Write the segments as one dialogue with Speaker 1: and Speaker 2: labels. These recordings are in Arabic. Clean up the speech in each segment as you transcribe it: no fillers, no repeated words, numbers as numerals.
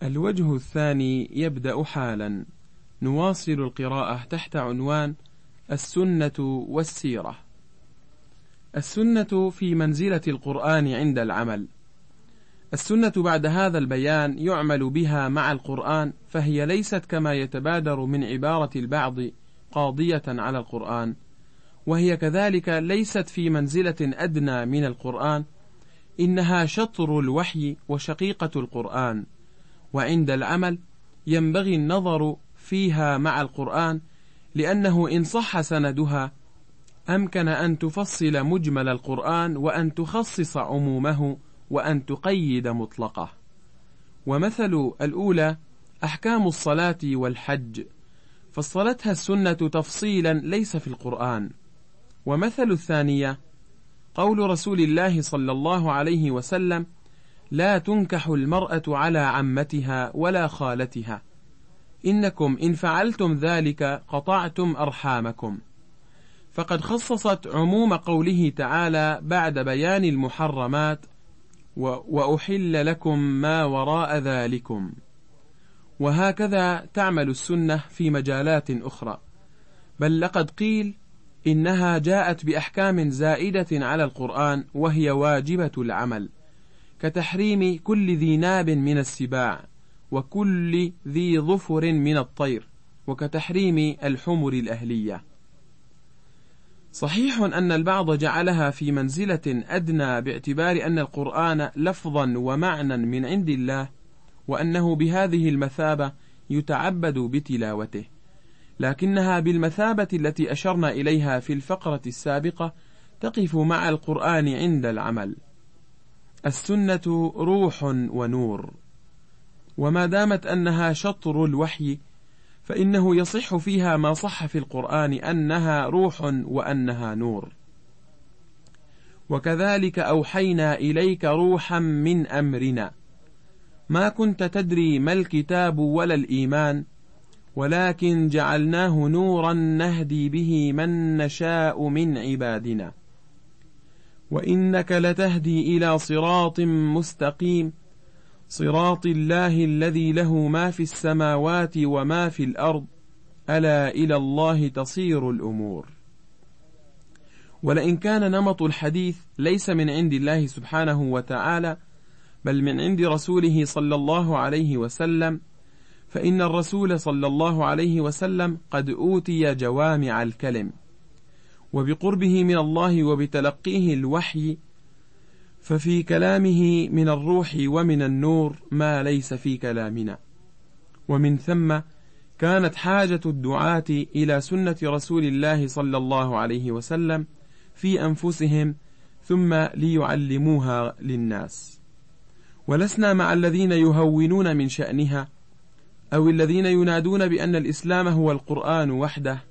Speaker 1: الوجه الثاني يبدأ حالا. نواصل القراءة تحت عنوان السنة والسيرة. السنة في منزلة القرآن عند العمل. السنة بعد هذا البيان يعمل بها مع القرآن، فهي ليست كما يتبادر من عبارة البعض قاضية على القرآن، وهي كذلك ليست في منزلة أدنى من القرآن، إنها شطر الوحي وشقيقة القرآن، وعند العمل ينبغي النظر فيها مع القرآن، لأنه إن صح سندها أمكن أن تفصل مجمل القرآن وأن تخصص عمومه وأن تقيد مطلقه. ومثل الأولى أحكام الصلاة والحج، فصلتها السنة تفصيلا ليس في القرآن. ومثل الثانية قول رسول الله صلى الله عليه وسلم: لا تنكح المرأة على عمتها ولا خالتها، إنكم إن فعلتم ذلك قطعتم أرحامكم. فقد خصصت عموم قوله تعالى بعد بيان المحرمات: وأحل لكم ما وراء ذلكم. وهكذا تعمل السنة في مجالات أخرى، بل لقد قيل إنها جاءت بأحكام زائدة على القرآن وهي واجبة العمل، كتحريم كل ذي ناب من السباع، وكل ذي ظفر من الطير، وكتحريم الحمر الأهلية. صحيح أن البعض جعلها في منزلة أدنى باعتبار أن القرآن لفظا ومعنى من عند الله، وأنه بهذه المثابة يتعبد بتلاوته، لكنها بالمثابة التي أشرنا إليها في الفقرة السابقة تقف مع القرآن عند العمل. السنة روح ونور، وما دامت أنها شطر الوحي فإنه يصح فيها ما صح في القرآن أنها روح وأنها نور. وكذلك أوحينا إليك روحا من أمرنا ما كنت تدري ما الكتاب ولا الإيمان ولكن جعلناه نورا نهدي به من نشاء من عبادنا وإنك لتهدي إلى صراط مستقيم صراط الله الذي له ما في السماوات وما في الأرض ألا إلى الله تصير الأمور. ولئن كان نمط الحديث ليس من عند الله سبحانه وتعالى بل من عند رسوله صلى الله عليه وسلم، فإن الرسول صلى الله عليه وسلم قد أوتي جوامع الكلم، وبقربه من الله وبتلقيه الوحي ففي كلامه من الروح ومن النور ما ليس في كلامنا. ومن ثم كانت حاجة الدعاة إلى سنة رسول الله صلى الله عليه وسلم في أنفسهم ثم ليعلموها للناس. ولسنا مع الذين يهونون من شأنها أو الذين ينادون بأن الإسلام هو القرآن وحده.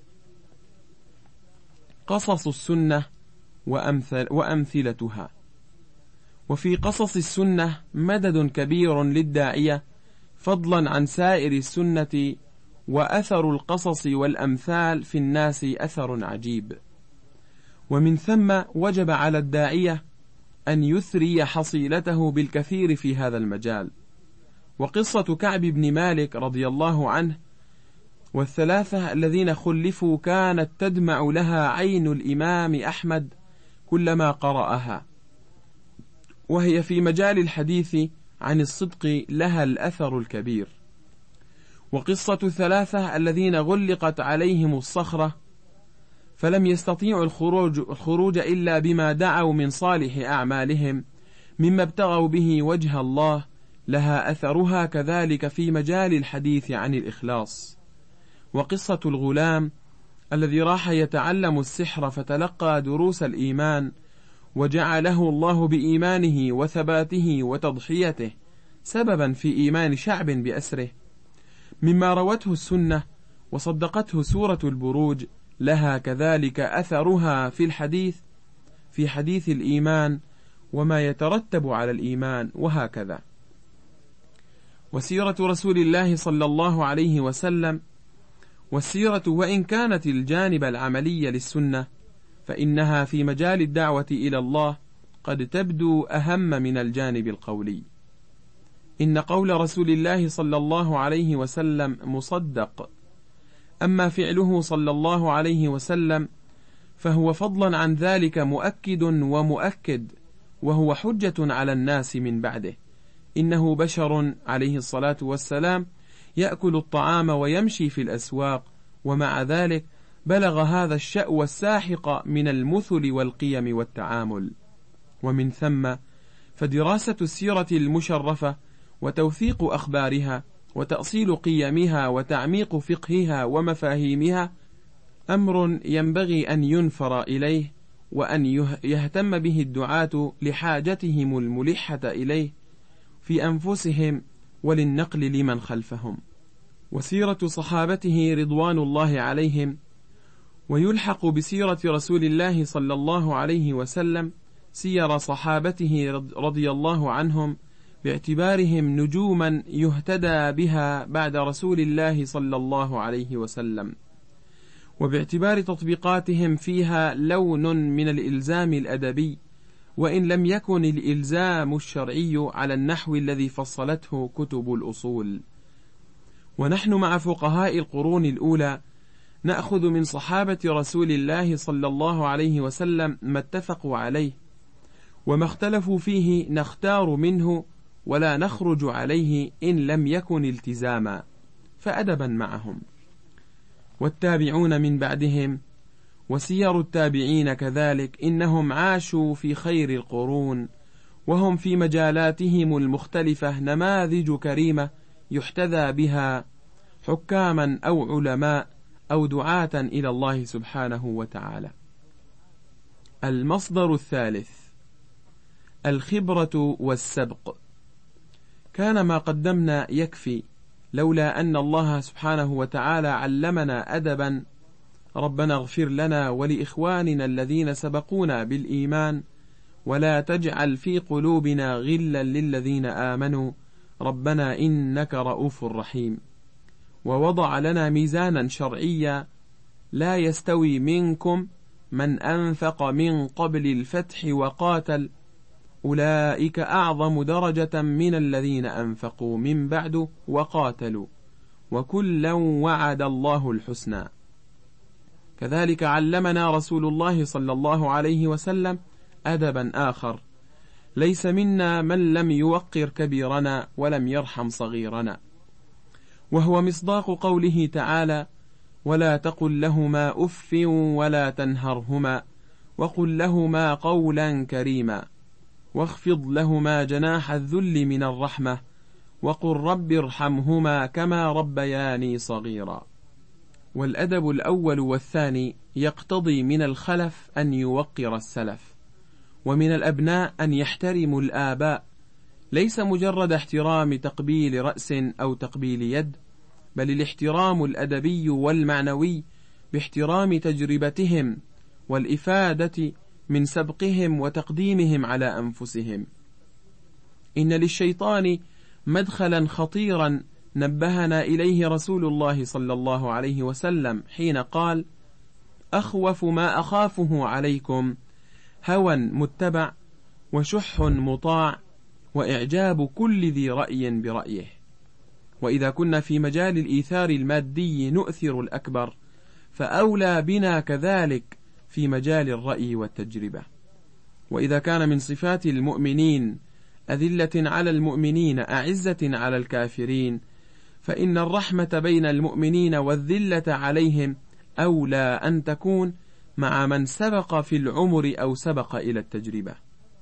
Speaker 1: قصص السنة وأمثلتها. وفي قصص السنة مدد كبير للداعية فضلا عن سائر السنة، وأثر القصص والأمثال في الناس أثر عجيب. ومن ثم وجب على الداعية أن يثري حصيلته بالكثير في هذا المجال. وقصة كعب بن مالك رضي الله عنه والثلاثة الذين خلفوا كانت تدمع لها عين الإمام أحمد كلما قرأها، وهي في مجال الحديث عن الصدق لها الأثر الكبير. وقصة الثلاثة الذين غلقت عليهم الصخرة فلم يستطيعوا الخروج إلا بما دعوا من صالح أعمالهم مما ابتغوا به وجه الله لها أثرها كذلك في مجال الحديث عن الإخلاص. وقصة الغلام الذي راح يتعلم السحر فتلقى دروس الإيمان وجعله الله بإيمانه وثباته وتضحيته سببا في إيمان شعب بأسره، مما روته السنة وصدقته سورة البروج لها كذلك أثرها في حديث الإيمان وما يترتب على الإيمان، وهكذا. وسيرة رسول الله صلى الله عليه وسلم. والسيرة وإن كانت الجانب العملي للسنة فإنها في مجال الدعوة إلى الله قد تبدو أهم من الجانب القولي، إن قول رسول الله صلى الله عليه وسلم مصدق، أما فعله صلى الله عليه وسلم فهو فضلا عن ذلك مؤكد ومؤكد، وهو حجة على الناس من بعده. إنه بشر عليه الصلاة والسلام يأكل الطعام ويمشي في الأسواق، ومع ذلك بلغ هذا الشأو الساحق من المثل والقيم والتعامل. ومن ثم فدراسة السيرة المشرفة وتوثيق أخبارها وتأصيل قيمها وتعميق فقهها ومفاهيمها أمر ينبغي أن ينفر إليه، وأن يهتم به الدعاة لحاجتهم الملحة إليه في أنفسهم وللنقل لمن خلفهم. وسيرة صحابته رضوان الله عليهم، ويلحق بسيرة رسول الله صلى الله عليه وسلم سير صحابته رضي الله عنهم، باعتبارهم نجوما يهتدى بها بعد رسول الله صلى الله عليه وسلم، وباعتبار تطبيقاتهم فيها لون من الإلزام الأدبي، وإن لم يكن الإلزام الشرعي على النحو الذي فصلته كتب الأصول. ونحن مع فقهاء القرون الأولى نأخذ من صحابة رسول الله صلى الله عليه وسلم ما اتفقوا عليه، وما اختلفوا فيه نختار منه ولا نخرج عليه إن لم يكن التزاما، فأدبا معهم. والتابعون من بعدهم وسير التابعين كذلك، إنهم عاشوا في خير القرون، وهم في مجالاتهم المختلفة نماذج كريمة يحتذى بها، حكاما أو علماء أو دعاة إلى الله سبحانه وتعالى. المصدر الثالث الخبرة والسبق. كان ما قدمنا يكفي، لولا أن الله سبحانه وتعالى علمنا أدبا. ربنا اغفر لنا ولإخواننا الذين سبقونا بالإيمان، ولا تجعل في قلوبنا غلا للذين آمنوا ربنا إنك رؤوف رحيم. ووضع لنا ميزانا شرعيا: لا يستوي منكم من أنفق من قبل الفتح وقاتل، أولئك أعظم درجة من الذين أنفقوا من بعد وقاتلوا، وكلا وعد الله الحسنى. كذلك علمنا رسول الله صلى الله عليه وسلم أدبا آخر: ليس منا من لم يوقر كبيرنا ولم يرحم صغيرنا، وهو مصداق قوله تعالى: ولا تقل لهما أف ولا تنهرهما وقل لهما قولا كريما واخفض لهما جناح الذل من الرحمة وقل رب ارحمهما كما ربياني صغيرا. والأدب الأول والثاني يقتضي من الخلف أن يوقر السلف، ومن الأبناء أن يحترموا الآباء، ليس مجرد احترام تقبيل رأس أو تقبيل يد، بل الاحترام الأدبي والمعنوي باحترام تجربتهم والإفادة من سبقهم وتقديمهم على أنفسهم. إن للشيطان مدخلا خطيرا نبهنا إليه رسول الله صلى الله عليه وسلم حين قال: أخوف ما أخافه عليكم هوى متبع وشح مطاع وإعجاب كل ذي رأي برأيه. وإذا كنا في مجال الإيثار المادي نؤثر الأكبر، فأولى بنا كذلك في مجال الرأي والتجربة. وإذا كان من صفات المؤمنين أذلة على المؤمنين أعزة على الكافرين، فإن الرحمة بين المؤمنين والذلة عليهم أولى أن تكون مع من سبق في العمر أو سبق إلى التجربة.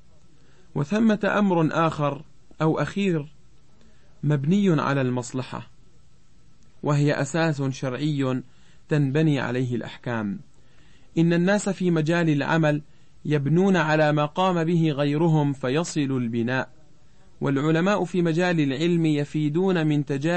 Speaker 1: وثمة أمر آخر أو أخير مبني على المصلحة، وهي أساس شرعي تنبني عليه الأحكام. إن الناس في مجال العمل يبنون على ما قام به غيرهم فيصل البناء، والعلماء في مجال العلم يفيدون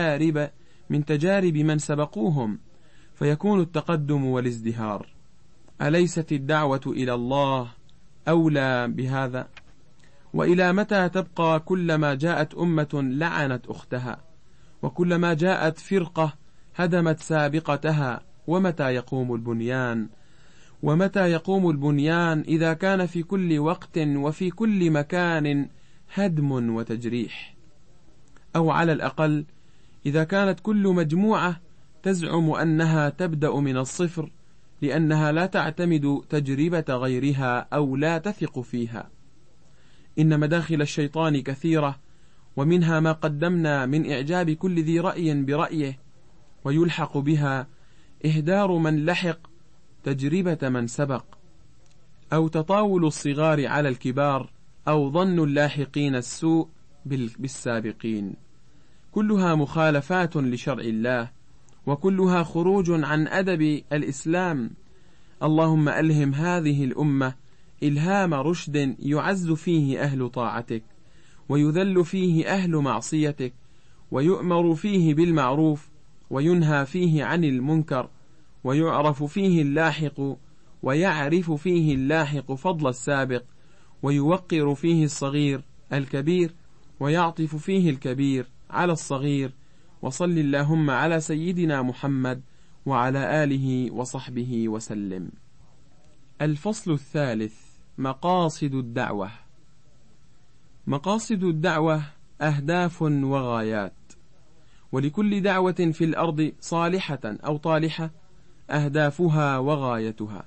Speaker 1: من تجارب من سبقوهم فيكون التقدم والازدهار. أليست الدعوة إلى الله أولى بهذا؟ وإلى متى تبقى كلما جاءت أمة لعنت أختها، وكلما جاءت فرقة هدمت سابقتها؟ ومتى يقوم البنيان؟ ومتى يقوم البنيان إذا كان في كل وقت وفي كل مكان هدم وتجريح؟ أو على الأقل إذا كانت كل مجموعة تزعم أنها تبدأ من الصفر لأنها لا تعتمد تجربة غيرها أو لا تثق فيها. إن مداخل الشيطان كثيرة، ومنها ما قدمنا من إعجاب كل ذي رأي برأيه، ويلحق بها إهدار من لحق تجربة من سبق، أو تطاول الصغار على الكبار، أو ظن اللاحقين السوء بالسابقين، كلها مخالفات لشرع الله، وكلها خروج عن أدب الإسلام. اللهم ألهم هذه الأمة إلهام رشد يعز فيه أهل طاعتك، ويذل فيه أهل معصيتك، ويؤمر فيه بالمعروف، وينهى فيه عن المنكر، ويعرف فيه اللاحق، ويعرف فيه اللاحق فضل السابق، ويوقر فيه الصغير الكبير، ويعطف فيه الكبير على الصغير. وصل اللهم على سيدنا محمد وعلى آله وصحبه وسلم. الفصل الثالث: مقاصد الدعوة. مقاصد الدعوة أهداف وغايات، ولكل دعوة في الأرض صالحة أو طالحة أهدافها وغايتها،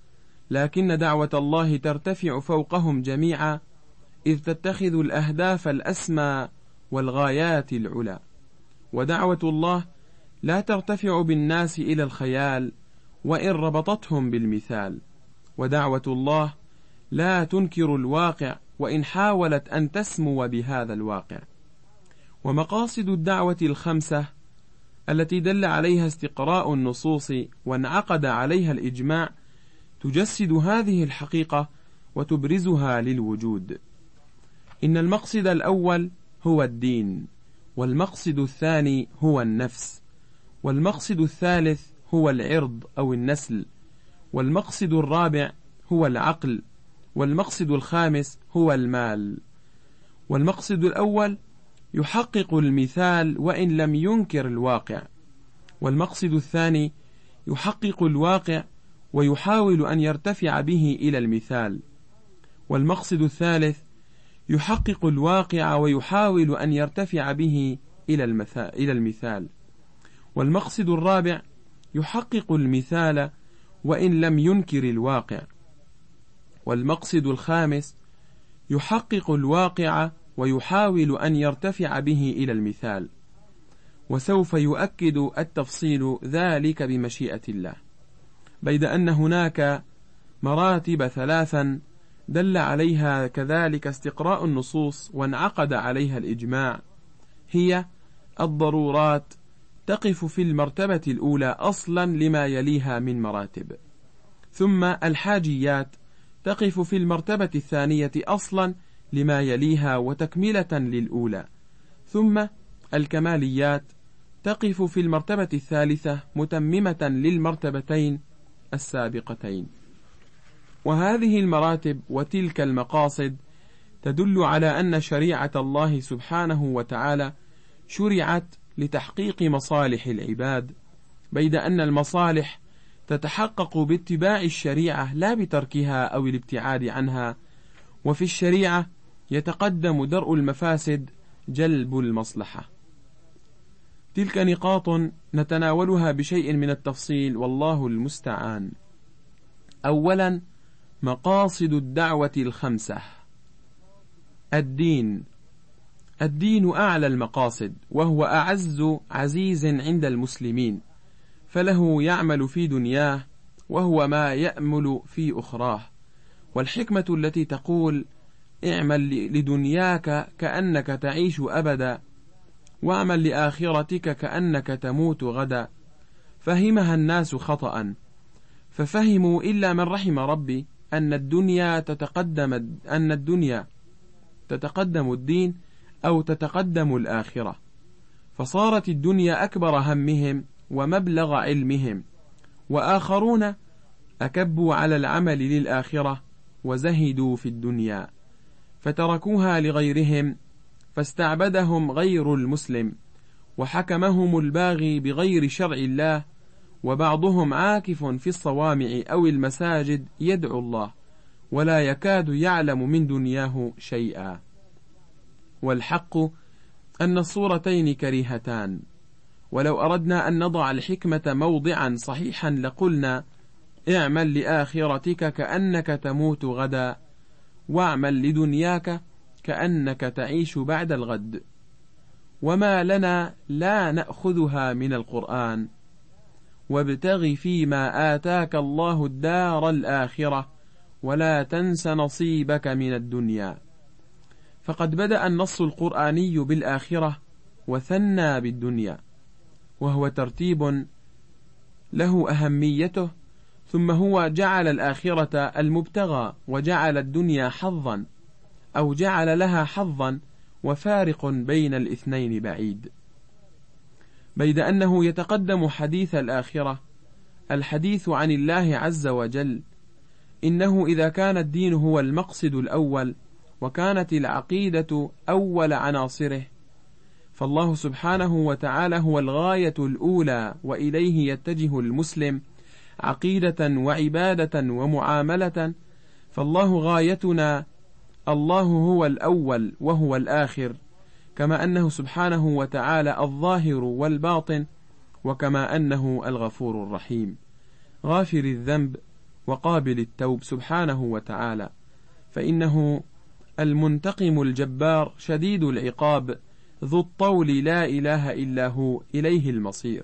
Speaker 1: لكن دعوة الله ترتفع فوقهم جميعا، إذ تتخذ الأهداف الأسمى والغايات العلى. ودعوة الله لا ترتفع بالناس إلى الخيال وإن ربطتهم بالمثال، ودعوة الله لا تنكر الواقع وإن حاولت أن تسمو بهذا الواقع. ومقاصد الدعوة الخمسة التي دل عليها استقراء النصوص وانعقد عليها الإجماع تجسد هذه الحقيقة وتبرزها للوجود. إن المقصد الأول هو الدين، والمقصد الثاني هو النفس، والمقصد الثالث هو العرض أو النسل، والمقصد الرابع هو العقل، والمقصد الخامس هو المال. والمقصد الأول يحقق المثال وإن لم ينكر الواقع، والمقصد الثاني يحقق الواقع ويحاول أن يرتفع به إلى المثال، والمقصد الثالث يحقق الواقع ويحاول أن يرتفع به إلى المثال، والمقصد الرابع يحقق المثال وإن لم ينكر الواقع، والمقصد الخامس يحقق الواقع ويحاول أن يرتفع به إلى المثال. وسوف يؤكد التفصيل ذلك بمشيئة الله، بيد أن هناك مراتب ثلاثا دل عليها كذلك استقراء النصوص وانعقد عليها الإجماع، هي الضرورات تقف في المرتبة الأولى أصلا لما يليها من مراتب، ثم الحاجيات تقف في المرتبة الثانية أصلا لما يليها وتكملة للأولى، ثم الكماليات تقف في المرتبة الثالثة متممة للمرتبتين السابقتين. وهذه المراتب وتلك المقاصد تدل على أن شريعة الله سبحانه وتعالى شرعت لتحقيق مصالح العباد، بيد أن المصالح تتحقق باتباع الشريعة لا بتركها أو الابتعاد عنها، وفي الشريعة يتقدم درء المفاسد جلب المصلحة. تلك نقاط نتناولها بشيء من التفصيل والله المستعان. أولا، مقاصد الدعوة الخمسة. الدين أعلى المقاصد، وهو أعز عزيز عند المسلمين، فله يعمل في دنياه وهو ما يأمل في أخراه. والحكمة التي تقول اعمل لدنياك كأنك تعيش أبدا، واعمل لآخرتك كأنك تموت غدا، فهمها الناس خطأ، ففهموا إلا من رحم ربي أن الدنيا تتقدم الدين أو تتقدم الآخرة، فصارت الدنيا أكبر همهم ومبلغ علمهم، وآخرون أكبوا على العمل للآخرة وزهدوا في الدنيا، فتركوها لغيرهم، فاستعبدهم غير المسلم، وحكمهم الباغي بغير شرع الله، وبعضهم عاكف في الصوامع أو المساجد يدعو الله ولا يكاد يعلم من دنياه شيئا. والحق أن الصورتين كريهتان، ولو أردنا أن نضع الحكمة موضعا صحيحا لقلنا: اعمل لآخرتك كأنك تموت غدا، واعمل لدنياك كأنك تعيش بعد الغد. وما لنا لا نأخذها من القرآن؟ وابتغ فيما آتاك الله الدار الآخرة ولا تنس نصيبك من الدنيا. فقد بدأ النص القرآني بالآخرة وثنى بالدنيا، وهو ترتيب له أهميته، ثم هو جعل الآخرة المبتغى وجعل الدنيا حظا، أو جعل لها حظا، وفارق بين الاثنين بعيد. بيد أنه يتقدم حديث الآخرة الحديث عن الله عز وجل، إنه إذا كان الدين هو المقصد الأول وكانت العقيدة أول عناصره، فالله سبحانه وتعالى هو الغاية الأولى، وإليه يتجه المسلم عقيدة وعبادة ومعاملة. فالله غايتنا، الله هو الأول وهو الآخر، كما أنه سبحانه وتعالى الظاهر والباطن، وكما أنه الغفور الرحيم غافر الذنب وقابل التوب سبحانه وتعالى، فإنه المنتقم الجبار شديد العقاب ذو الطول لا إله إلا هو، إليه المصير.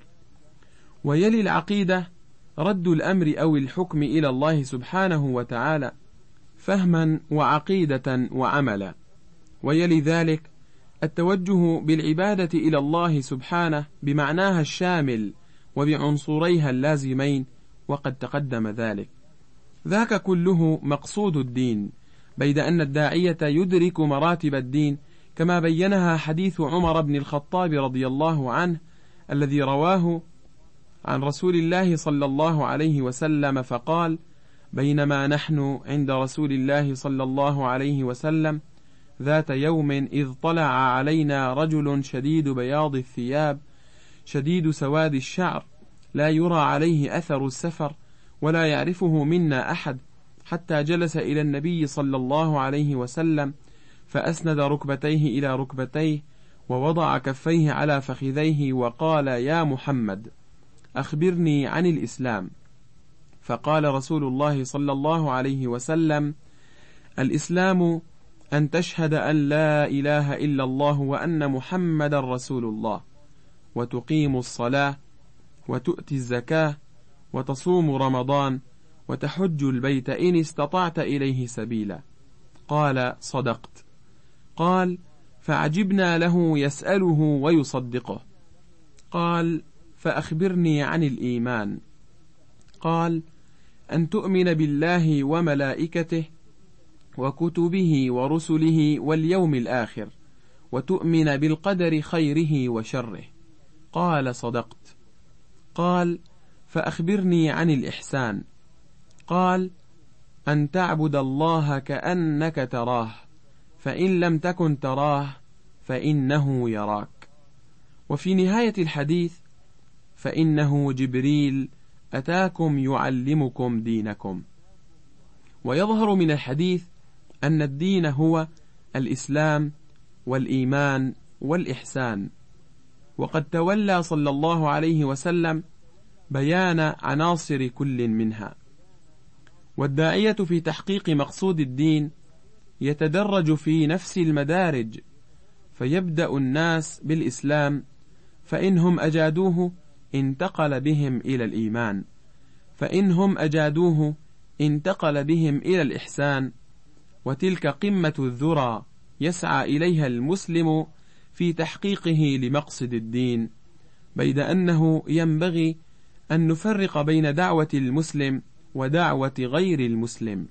Speaker 1: ويلي العقيدة رد الأمر أو الحكم إلى الله سبحانه وتعالى فهما وعقيدة وعملا، ويلي ذلك التوجه بالعبادة إلى الله سبحانه بمعناها الشامل وبعنصريها اللازمين، وقد تقدم ذلك. ذاك كله مقصود الدين، بيد أن الداعية يدرك مراتب الدين كما بينها حديث عمر بن الخطاب رضي الله عنه الذي رواه عن رسول الله صلى الله عليه وسلم فقال: بينما نحن عند رسول الله صلى الله عليه وسلم ذات يوم إذ طلع علينا رجل شديد بياض الثياب شديد سواد الشعر، لا يرى عليه أثر السفر ولا يعرفه منا أحد، حتى جلس إلى النبي صلى الله عليه وسلم فأسند ركبتيه إلى ركبتيه ووضع كفيه على فخذيه وقال: يا محمد أخبرني عن الإسلام. فقال رسول الله صلى الله عليه وسلم: الإسلام أن تشهد أن لا إله إلا الله وأن محمد رسول الله، وتقيم الصلاة، وتؤتي الزكاة، وتصوم رمضان، وتحج البيت إن استطعت إليه سبيلا. قال: صدقت. قال: فعجبنا له يسأله ويصدقه. قال: فأخبرني عن الإيمان. قال: أن تؤمن بالله وملائكته وكتبه ورسله واليوم الآخر، وتؤمن بالقدر خيره وشره. قال: صدقت. قال: فأخبرني عن الإحسان. قال: أن تعبد الله كأنك تراه، فإن لم تكن تراه فإنه يراك. وفي نهاية الحديث: فإنه جبريل أتاكم يعلمكم دينكم. ويظهر من الحديث أن الدين هو الإسلام والإيمان والإحسان، وقد تولى صلى الله عليه وسلم بيان عناصر كل منها. والداعية في تحقيق مقصود الدين يتدرج في نفس المدارج، فيبدأ الناس بالإسلام، فإنهم أجادوه انتقل بهم إلى الإيمان، فإنهم أجادوه انتقل بهم إلى الإحسان، وتلك قمة الذرى يسعى إليها المسلم في تحقيقه لمقصد الدين، بيد أنه ينبغي أن نفرق بين دعوة المسلم ودعوة غير المسلم.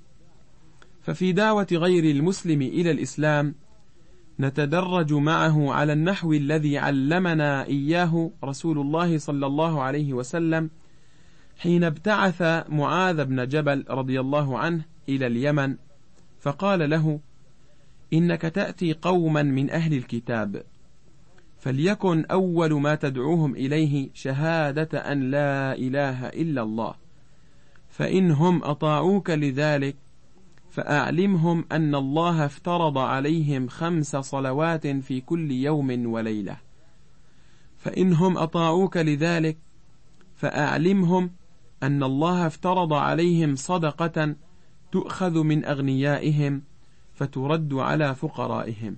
Speaker 1: ففي دعوة غير المسلم إلى الإسلام نتدرج معه على النحو الذي علمنا إياه رسول الله صلى الله عليه وسلم حين ابتعث معاذ بن جبل رضي الله عنه إلى اليمن، فقال له: إنك تأتي قوما من أهل الكتاب، فليكن أول ما تدعوهم إليه شهادة أن لا إله إلا الله، فإنهم أطاعوك لذلك فأعلمهم أن الله افترض عليهم 5 صلوات في كل يوم وليلة، فإنهم أطاعوك لذلك فأعلمهم أن الله افترض عليهم صدقة تؤخذ من أغنيائهم فترد على فقرائهم،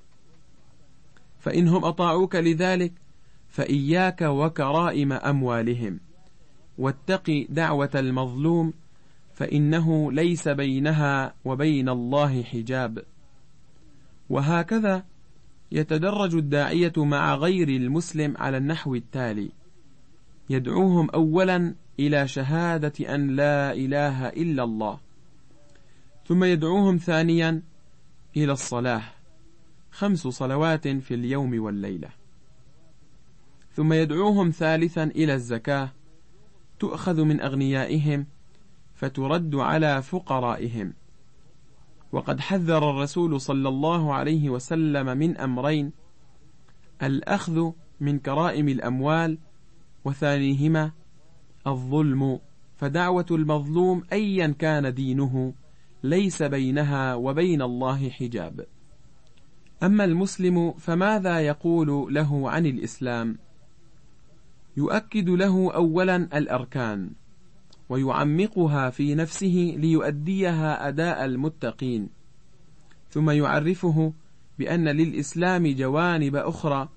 Speaker 1: فإنهم أطاعوك لذلك فإياك وكرائم أموالهم، واتق دعوة المظلوم فإنه ليس بينها وبين الله حجاب. وهكذا يتدرج الداعية مع غير المسلم على النحو التالي: يدعوهم أولا إلى شهادة أن لا إله إلا الله، ثم يدعوهم ثانيا إلى الصلاة 5 صلوات في اليوم والليلة، ثم يدعوهم ثالثا إلى الزكاة تؤخذ من أغنيائهم فترد على فقرائهم. وقد حذر الرسول صلى الله عليه وسلم من أمرين: الأخذ من كرائم الأموال، وثانيهما الظلم، فدعوة المظلوم أيا كان دينه ليس بينها وبين الله حجاب. أما المسلم فماذا يقول له عن الإسلام؟ يؤكد له أولا الأركان، ويعمقها في نفسه ليؤديها أداء المتقين، ثم يعرفه بأن للإسلام جوانب أخرى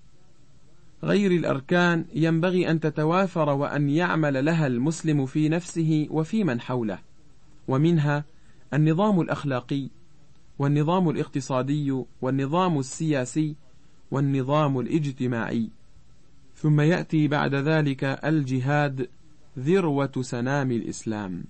Speaker 1: غير الأركان ينبغي أن تتوافر وأن يعمل لها المسلم في نفسه وفي من حوله، ومنها النظام الأخلاقي، والنظام الاقتصادي، والنظام السياسي، والنظام الاجتماعي. ثم يأتي بعد ذلك الجهاد ذروة سنام الإسلام،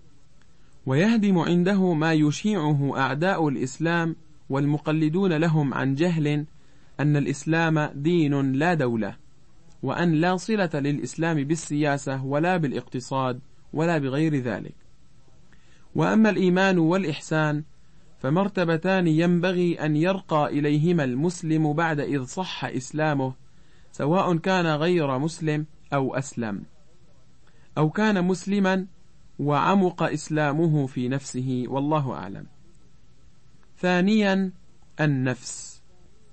Speaker 1: ويهدم عنده ما يشيعه أعداء الإسلام والمقلدون لهم عن جهل أن الإسلام دين لا دولة، وأن لا صلة للإسلام بالسياسة ولا بالاقتصاد ولا بغير ذلك. وأما الإيمان والإحسان فمرتبتان ينبغي أن يرقى إليهما المسلم بعد إذ صح إسلامه، سواء كان غير مسلم أو أسلم، أو كان مسلما وعمق إسلامه في نفسه، والله أعلم. ثانيا النفس،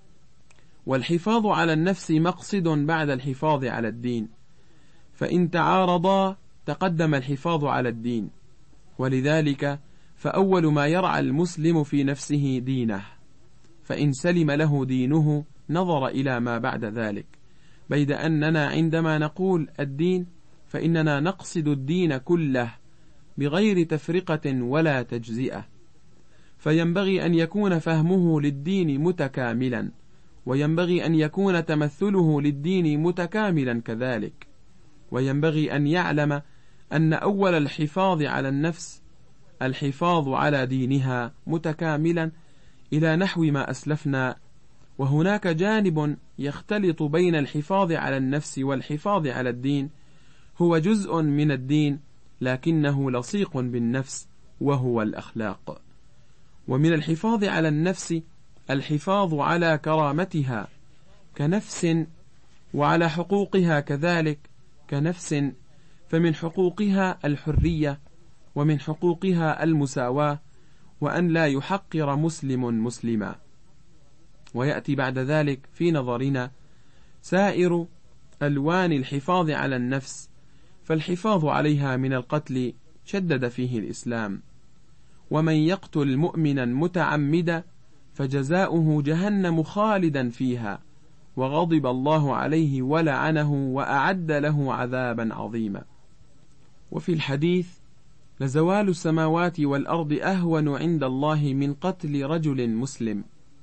Speaker 1: والحفاظ على النفس مقصد بعد الحفاظ على الدين، فإن تعارضا تقدم الحفاظ على الدين، ولذلك فأول ما يرعى المسلم في نفسه دينه، فإن سلم له دينه نظر إلى ما بعد ذلك، بيد أننا عندما نقول الدين فإننا نقصد الدين كله بغير تفرقة ولا تجزئة، فينبغي أن يكون فهمه للدين متكاملا، وينبغي أن يكون تمثله للدين متكاملا كذلك، وينبغي أن يعلم أن أول الحفاظ على النفس الحفاظ على دينها متكاملا إلى نحو ما أسلفنا. وهناك جانب يختلط بين الحفاظ على النفس والحفاظ على الدين، هو جزء من الدين لكنه لصيق بالنفس، وهو الأخلاق. ومن الحفاظ على النفس الحفاظ على كرامتها كنفس، وعلى حقوقها كذلك كنفس، فمن حقوقها الحرية، ومن حقوقها المساواة، وأن لا يحقر مسلم مسلما. ويأتي بعد ذلك في نظرنا سائر ألوان الحفاظ على النفس، فالحفاظ عليها من القتل شدد فيه الإسلام: ومن يقتل مؤمنا متعمدا فجزاؤه جهنم خالدا فيها وغضب الله عليه ولعنه وأعد له عذابا عظيما. وفي الحديث: لزوال السماوات والأرض أهون عند الله من قتل رجل مسلم.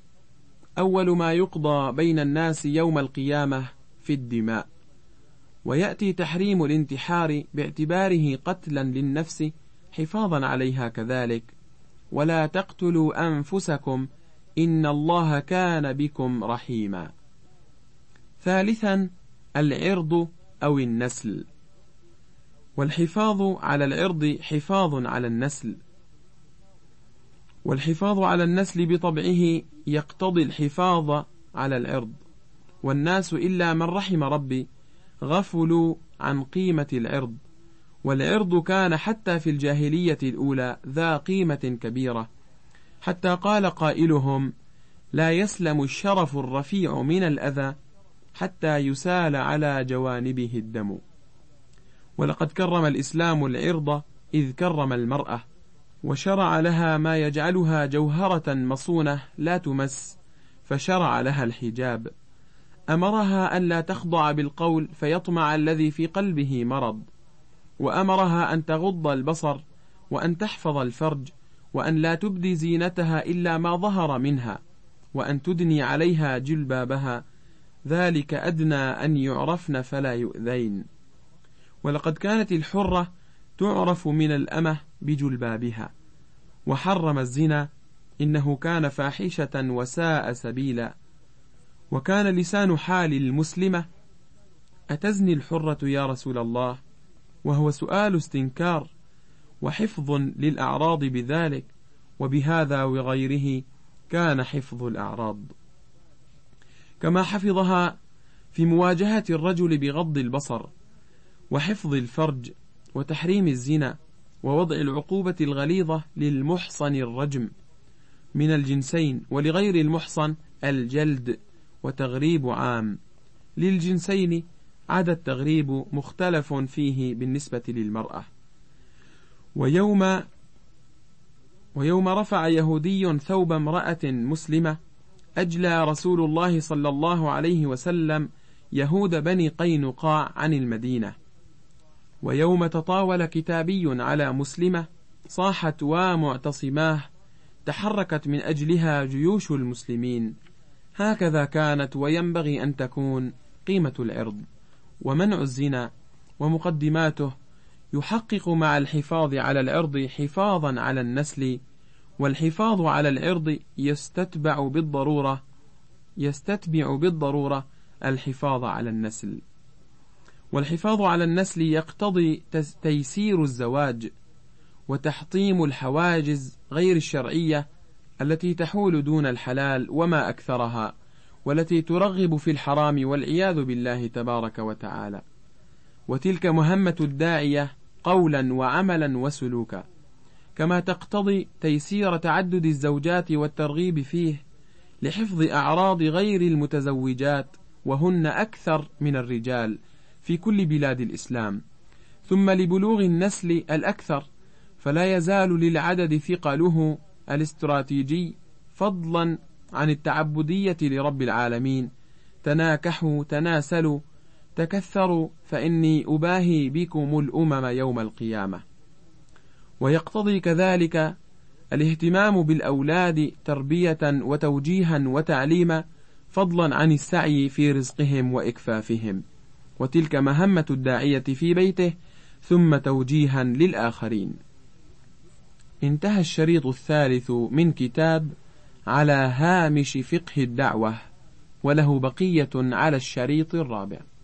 Speaker 1: أول ما يقضى بين الناس يوم القيامة في الدماء، ويأتي تحريم الانتحار باعتباره قتلا للنفس حفاظا عليها كذلك: ولا تقتلوا أنفسكم إن الله كان بكم رحيما. ثالثا العرض أو النسل، والحفاظ على العرض حفاظ على النسل، والحفاظ على النسل بطبعه يقتضي الحفاظ على العرض، والناس إلا من رحم ربي غفلوا عن قيمة العرض، والعرض كان حتى في الجاهلية الأولى ذا قيمة كبيرة، حتى قال قائلهم: لا يسلم الشرف الرفيع من الأذى حتى يسال على جوانبه الدم. ولقد كرم الإسلام العرض إذ كرم المرأة، وشرع لها ما يجعلها جوهرة مصونة لا تمس، فشرع لها الحجاب. أمرها أن لا تخضع بالقول فيطمع الذي في قلبه مرض، وأمرها أن تغض البصر، وأن تحفظ الفرج، وأن لا تبدي زينتها إلا ما ظهر منها، وأن تدني عليها جلبابها، ذلك أدنى أن يعرفن فلا يؤذين. ولقد كانت الحرة تعرف من الأمة بجلبابها. وحرم الزنا، إنه كان فاحشة وساء سبيلا. وكان لسان حال المسلمة: أتزني الحرة يا رسول الله؟ وهو سؤال استنكار وحفظ للأعراض بذلك، وبهذا وغيره كان حفظ الأعراض. كما حفظها في مواجهة الرجل بغض البصر وحفظ الفرج وتحريم الزنا ووضع العقوبة الغليظة للمحصن الرجم من الجنسين، ولغير المحصن الجلد وتغريب عام. للجنسين عدا التغريب مختلف فيه بالنسبة للمرأة. ويوم رفع يهودي ثوب امرأة مسلمة أجلى رسول الله صلى الله عليه وسلم يهود بني قينقاع عن المدينة. ويوم تطاول كتابي على مسلمة صاحت ومعتصماه تحركت من أجلها جيوش المسلمين. هكذا كانت وينبغي أن تكون قيمة العرض. ومنع الزنا ومقدماته يحقق مع الحفاظ على العرض حفاظا على النسل، والحفاظ على العرض يستتبع بالضرورة الحفاظ على النسل. والحفاظ على النسل يقتضي تيسير الزواج وتحطيم الحواجز غير الشرعية التي تحول دون الحلال وما أكثرها، والتي ترغب في الحرام والعياذ بالله تبارك وتعالى. وتلك مهمة الداعية قولا وعملا وسلوكا، كما تقتضي تيسير تعدد الزوجات والترغيب فيه لحفظ أعراض غير المتزوجات، وهن أكثر من الرجال في كل بلاد الإسلام، ثم لبلوغ النسل الأكثر، فلا يزال للعدد ثقله الاستراتيجي فضلا عن التعبدية لرب العالمين. تناكحوا تناسلوا تكثروا فإني أباهي بكم الأمم يوم القيامة. ويقتضي كذلك الاهتمام بالأولاد تربية وتوجيها وتعليما، فضلا عن السعي في رزقهم وإكفافهم. وتلك مهمة الداعية في بيته، ثم توجيها للآخرين. انتهى الشريط الثالث من كتاب على هامش فقه الدعوة، وله بقية على الشريط الرابع.